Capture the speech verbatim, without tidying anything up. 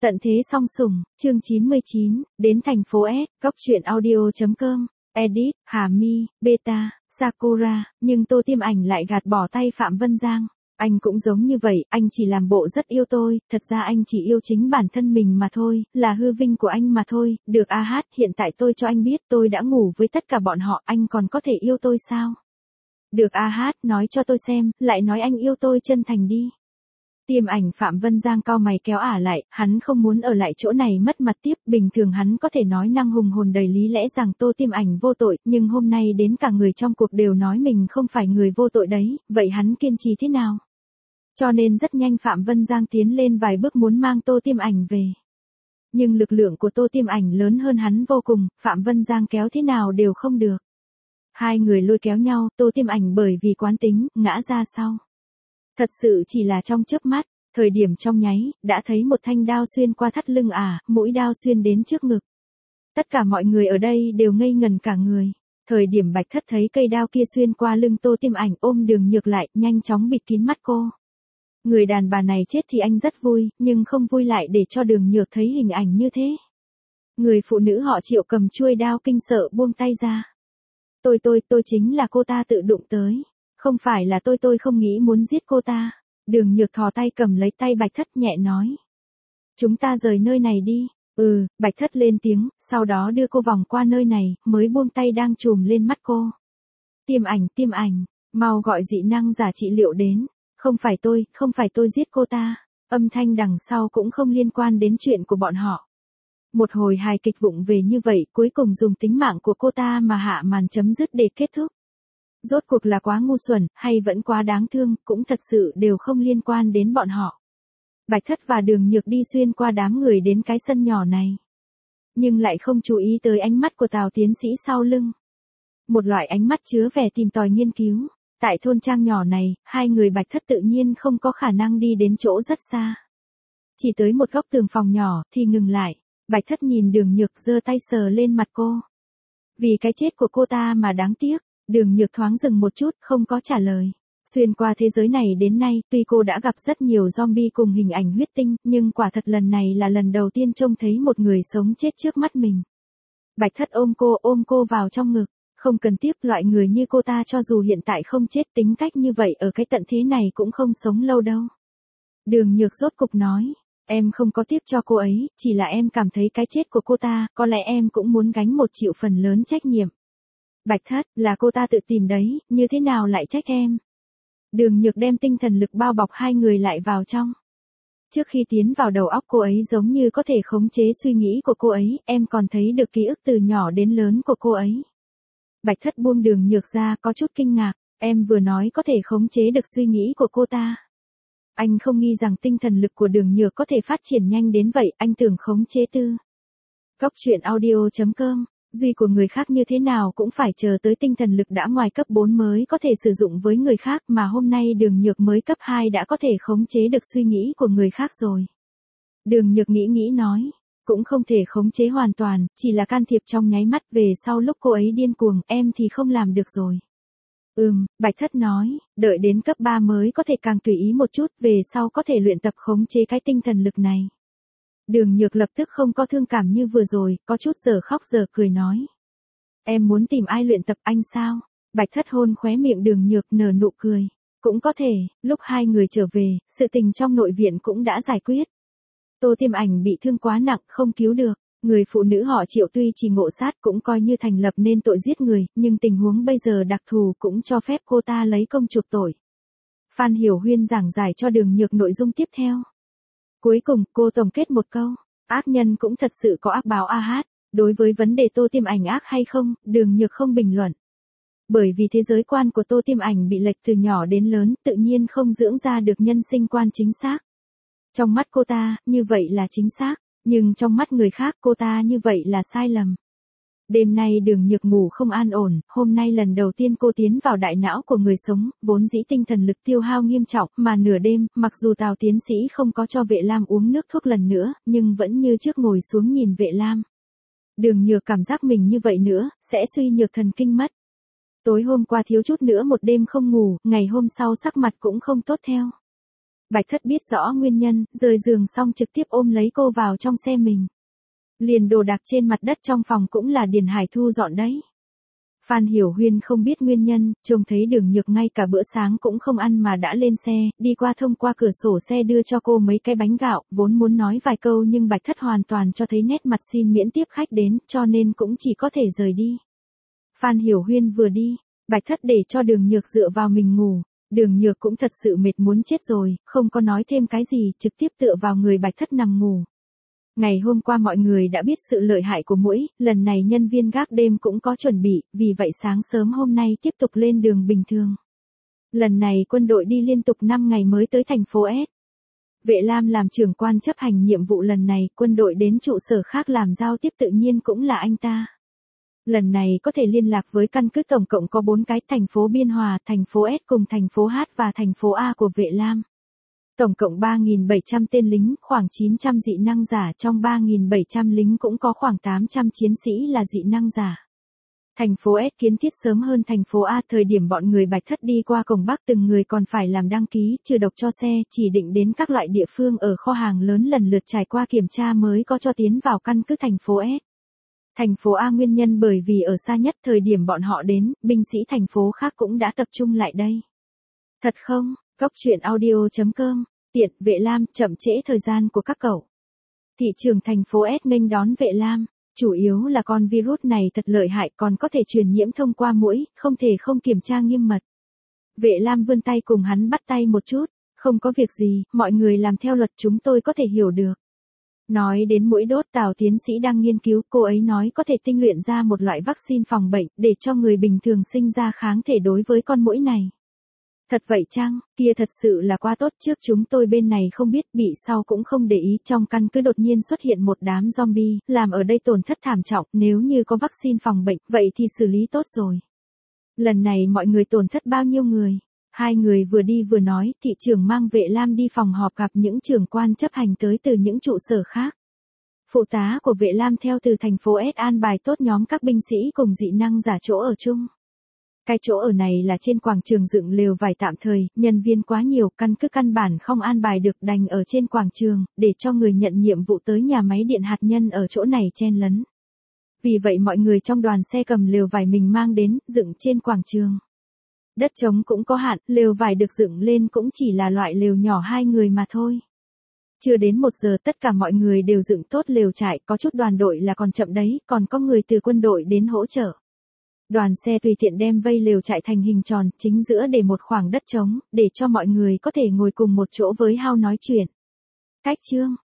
Tận thế song sủng, chương chín mươi chín, đến thành phố S, góc truyện audio chấm com, edit, Hà My, Beta, Sakura, nhưng Tô Tiêm Ảnh lại gạt bỏ tay Phạm Vân Giang. Anh cũng giống như vậy, anh chỉ làm bộ rất yêu tôi, thật ra anh chỉ yêu chính bản thân mình mà thôi, là hư vinh của anh mà thôi, được a hát, hiện tại tôi cho anh biết tôi đã ngủ với tất cả bọn họ, anh còn có thể yêu tôi sao? Được a hát, nói cho tôi xem, lại nói anh yêu tôi chân thành đi. Tiêm Ảnh Phạm Vân Giang cau mày kéo ả lại, hắn không muốn ở lại chỗ này mất mặt tiếp, bình thường hắn có thể nói năng hùng hồn đầy lý lẽ rằng Tô Tiêm Ảnh vô tội, nhưng hôm nay đến cả người trong cuộc đều nói mình không phải người vô tội đấy, vậy hắn kiên trì thế nào? Cho nên rất nhanh Phạm Vân Giang tiến lên vài bước muốn mang Tô Tiêm Ảnh về. Nhưng lực lượng của Tô Tiêm Ảnh lớn hơn hắn vô cùng, Phạm Vân Giang kéo thế nào đều không được. Hai người lôi kéo nhau, Tô Tiêm Ảnh bởi vì quán tính, ngã ra sau. Thật sự chỉ là trong chớp mắt, thời điểm trong nháy, đã thấy một thanh đao xuyên qua thắt lưng ả, mũi đao xuyên đến trước ngực. Tất cả mọi người ở đây đều ngây ngần cả người. Thời điểm Bạch Thất thấy cây đao kia xuyên qua lưng Tô Tiêm Ảnh ôm Đường Nhược lại, nhanh chóng bịt kín mắt cô. Người đàn bà này chết thì anh rất vui, nhưng không vui lại để cho Đường Nhược thấy hình ảnh như thế. Người phụ nữ họ Triệu cầm chuôi đao kinh sợ buông tay ra. Tôi tôi tôi chính là cô ta tự đụng tới. Không phải là tôi tôi không nghĩ muốn giết cô ta. Đường Nhược thò tay cầm lấy tay Bạch Thất nhẹ nói. Chúng ta rời nơi này đi. Ừ, Bạch Thất lên tiếng, sau đó đưa cô vòng qua nơi này, mới buông tay đang chùm lên mắt cô. Tiêm Ảnh, Tiêm Ảnh, mau gọi dị năng giả trị liệu đến. Không phải tôi, không phải tôi giết cô ta. Âm thanh đằng sau cũng không liên quan đến chuyện của bọn họ. Một hồi hài kịch vụng về như vậy, cuối cùng dùng tính mạng của cô ta mà hạ màn chấm dứt để kết thúc. Rốt cuộc là quá ngu xuẩn, hay vẫn quá đáng thương, cũng thật sự đều không liên quan đến bọn họ. Bạch Thất và Đường Nhược đi xuyên qua đám người đến cái sân nhỏ này. Nhưng lại không chú ý tới ánh mắt của Tào tiến sĩ sau lưng. Một loại ánh mắt chứa vẻ tìm tòi nghiên cứu. Tại thôn trang nhỏ này, hai người Bạch Thất tự nhiên không có khả năng đi đến chỗ rất xa. Chỉ tới một góc tường phòng nhỏ, thì ngừng lại. Bạch Thất nhìn Đường Nhược giơ tay sờ lên mặt cô. Vì cái chết của cô ta mà đáng tiếc. Đường Nhược thoáng dừng một chút, không có trả lời. Xuyên qua thế giới này đến nay, tuy cô đã gặp rất nhiều zombie cùng hình ảnh huyết tinh, nhưng quả thật lần này là lần đầu tiên trông thấy một người sống chết trước mắt mình. Bạch Thất ôm cô, ôm cô vào trong ngực. Không cần tiếp, loại người như cô ta cho dù hiện tại không chết, tính cách như vậy ở cái tận thế này cũng không sống lâu đâu. Đường Nhược rốt cục nói, em không có tiếp cho cô ấy, chỉ là em cảm thấy cái chết của cô ta, có lẽ em cũng muốn gánh một chịu phần lớn trách nhiệm. Bạch Thất, là cô ta tự tìm đấy, như thế nào lại trách em? Đường Nhược đem tinh thần lực bao bọc hai người lại vào trong. Trước khi tiến vào đầu óc cô ấy giống như có thể khống chế suy nghĩ của cô ấy, em còn thấy được ký ức từ nhỏ đến lớn của cô ấy. Bạch Thất buông Đường Nhược ra, có chút kinh ngạc, em vừa nói có thể khống chế được suy nghĩ của cô ta. Anh không nghi rằng tinh thần lực của Đường Nhược có thể phát triển nhanh đến vậy, anh tưởng khống chế tư. Góc truyện audio chấm com, duy của người khác như thế nào cũng phải chờ tới tinh thần lực đã ngoài cấp bốn mới có thể sử dụng với người khác, mà hôm nay Đường Nhược mới cấp hai đã có thể khống chế được suy nghĩ của người khác rồi. Đường Nhược nghĩ nghĩ nói. Cũng không thể khống chế hoàn toàn, chỉ là can thiệp trong nháy mắt, về sau lúc cô ấy điên cuồng, em thì không làm được rồi. Ừm, Bạch Thất nói, đợi đến cấp ba mới có thể càng tùy ý một chút, về sau có thể luyện tập khống chế cái tinh thần lực này. Đường Nhược lập tức không có thương cảm như vừa rồi, có chút giờ khóc giờ cười nói. Em muốn tìm ai luyện tập, anh sao? Bạch Thất hôn khóe miệng Đường Nhược nở nụ cười. Cũng có thể, lúc hai người trở về, sự tình trong nội viện cũng đã giải quyết. Tô Tiêm Ảnh bị thương quá nặng, không cứu được. Người phụ nữ họ Triệu tuy chỉ ngộ sát cũng coi như thành lập nên tội giết người, nhưng tình huống bây giờ đặc thù cũng cho phép cô ta lấy công chuộc tội. Phan Hiểu Huyên giảng giải cho Đường Nhược nội dung tiếp theo. Cuối cùng, cô tổng kết một câu. Ác nhân cũng thật sự có ác báo a hát. Đối với vấn đề Tô Tiêm Ảnh ác hay không, Đường Nhược không bình luận. Bởi vì thế giới quan của Tô Tiêm Ảnh bị lệch từ nhỏ đến lớn, tự nhiên không dưỡng ra được nhân sinh quan chính xác. Trong mắt cô ta, như vậy là chính xác, nhưng trong mắt người khác cô ta như vậy là sai lầm. Đêm nay Đường Nhược ngủ không an ổn, hôm nay lần đầu tiên cô tiến vào đại não của người sống, vốn dĩ tinh thần lực tiêu hao nghiêm trọng, mà nửa đêm, mặc dù Tào tiến sĩ không có cho Vệ Lam uống nước thuốc lần nữa, nhưng vẫn như trước ngồi xuống nhìn Vệ Lam. Đường Nhược cảm giác mình như vậy nữa, sẽ suy nhược thần kinh mất. Tối hôm qua thiếu chút nữa một đêm không ngủ, ngày hôm sau sắc mặt cũng không tốt theo. Bạch Thất biết rõ nguyên nhân, rời giường xong trực tiếp ôm lấy cô vào trong xe mình. Liền đồ đạc trên mặt đất trong phòng cũng là Điền Hải thu dọn đấy. Phan Hiểu Huyên không biết nguyên nhân, trông thấy Đường Nhược ngay cả bữa sáng cũng không ăn mà đã lên xe, đi qua thông qua cửa sổ xe đưa cho cô mấy cái bánh gạo, vốn muốn nói vài câu nhưng Bạch Thất hoàn toàn cho thấy nét mặt xin miễn tiếp khách đến, cho nên cũng chỉ có thể rời đi. Phan Hiểu Huyên vừa đi, Bạch Thất để cho Đường Nhược dựa vào mình ngủ, Đường Nhược cũng thật sự mệt muốn chết rồi, không có nói thêm cái gì, trực tiếp tựa vào người Bạch Thất nằm ngủ. Ngày hôm qua mọi người đã biết sự lợi hại của muỗi, lần này nhân viên gác đêm cũng có chuẩn bị, vì vậy sáng sớm hôm nay tiếp tục lên đường bình thường. Lần này quân đội đi liên tục năm ngày mới tới thành phố S. Vệ Lam làm trưởng quan chấp hành nhiệm vụ lần này, quân đội đến trụ sở khác làm giao tiếp tự nhiên cũng là anh ta. Lần này có thể liên lạc với căn cứ tổng cộng có bốn cái, thành phố Biên Hòa, thành phố S cùng thành phố H và thành phố A của Vệ Lam. Tổng cộng ba nghìn bảy trăm tên lính, khoảng chín trăm dị năng giả, trong ba nghìn bảy trăm lính cũng có khoảng tám trăm chiến sĩ là dị năng giả. Thành phố S kiến thiết sớm hơn thành phố A, thời điểm bọn người Bạch Thất đi qua cổng Bắc từng người còn phải làm đăng ký, trừ độc cho xe, chỉ định đến các loại địa phương ở kho hàng lớn lần lượt trải qua kiểm tra mới có cho tiến vào căn cứ thành phố S. Thành phố A nguyên nhân bởi vì ở xa nhất, thời điểm bọn họ đến, binh sĩ thành phố khác cũng đã tập trung lại đây. Thật không? Cốc truyện audio chấm com, tiện, Vệ Lam, chậm trễ thời gian của các cậu. Thị trường thành phố S nghênh đón Vệ Lam, chủ yếu là con virus này thật lợi hại, còn có thể truyền nhiễm thông qua muỗi, không thể không kiểm tra nghiêm mật. Vệ Lam vươn tay cùng hắn bắt tay một chút, không có việc gì, mọi người làm theo luật chúng tôi có thể hiểu được. Nói đến muỗi đốt, Tào tiến sĩ đang nghiên cứu, cô ấy nói có thể tinh luyện ra một loại vaccine phòng bệnh, để cho người bình thường sinh ra kháng thể đối với con muỗi này. Thật vậy chăng, kia thật sự là quá tốt, trước chúng tôi bên này không biết, bị sau cũng không để ý, trong căn cứ đột nhiên xuất hiện một đám zombie, làm ở đây tổn thất thảm trọng, nếu như có vaccine phòng bệnh, vậy thì xử lý tốt rồi. Lần này mọi người tổn thất bao nhiêu người? Hai người vừa đi vừa nói, thị trưởng mang Vệ Lam đi phòng họp gặp những trưởng quan chấp hành tới từ những trụ sở khác. Phụ tá của Vệ Lam theo từ thành phố S an bài tốt nhóm các binh sĩ cùng dị năng giả chỗ ở chung. Cái chỗ ở này là trên quảng trường dựng lều vải tạm thời, nhân viên quá nhiều, căn cứ căn bản không an bài được, đành ở trên quảng trường, để cho người nhận nhiệm vụ tới nhà máy điện hạt nhân ở chỗ này chen lấn. Vì vậy mọi người trong đoàn xe cầm lều vải mình mang đến, dựng trên quảng trường. Đất trống cũng có hạn, lều vải được dựng lên cũng chỉ là loại lều nhỏ hai người mà thôi. Chưa đến một giờ tất cả mọi người đều dựng tốt lều trại, có chút đoàn đội là còn chậm đấy, còn có người từ quân đội đến hỗ trợ. Đoàn xe tùy tiện đem vây lều trại thành hình tròn, chính giữa để một khoảng đất trống, để cho mọi người có thể ngồi cùng một chỗ với hao nói chuyện. Cách chương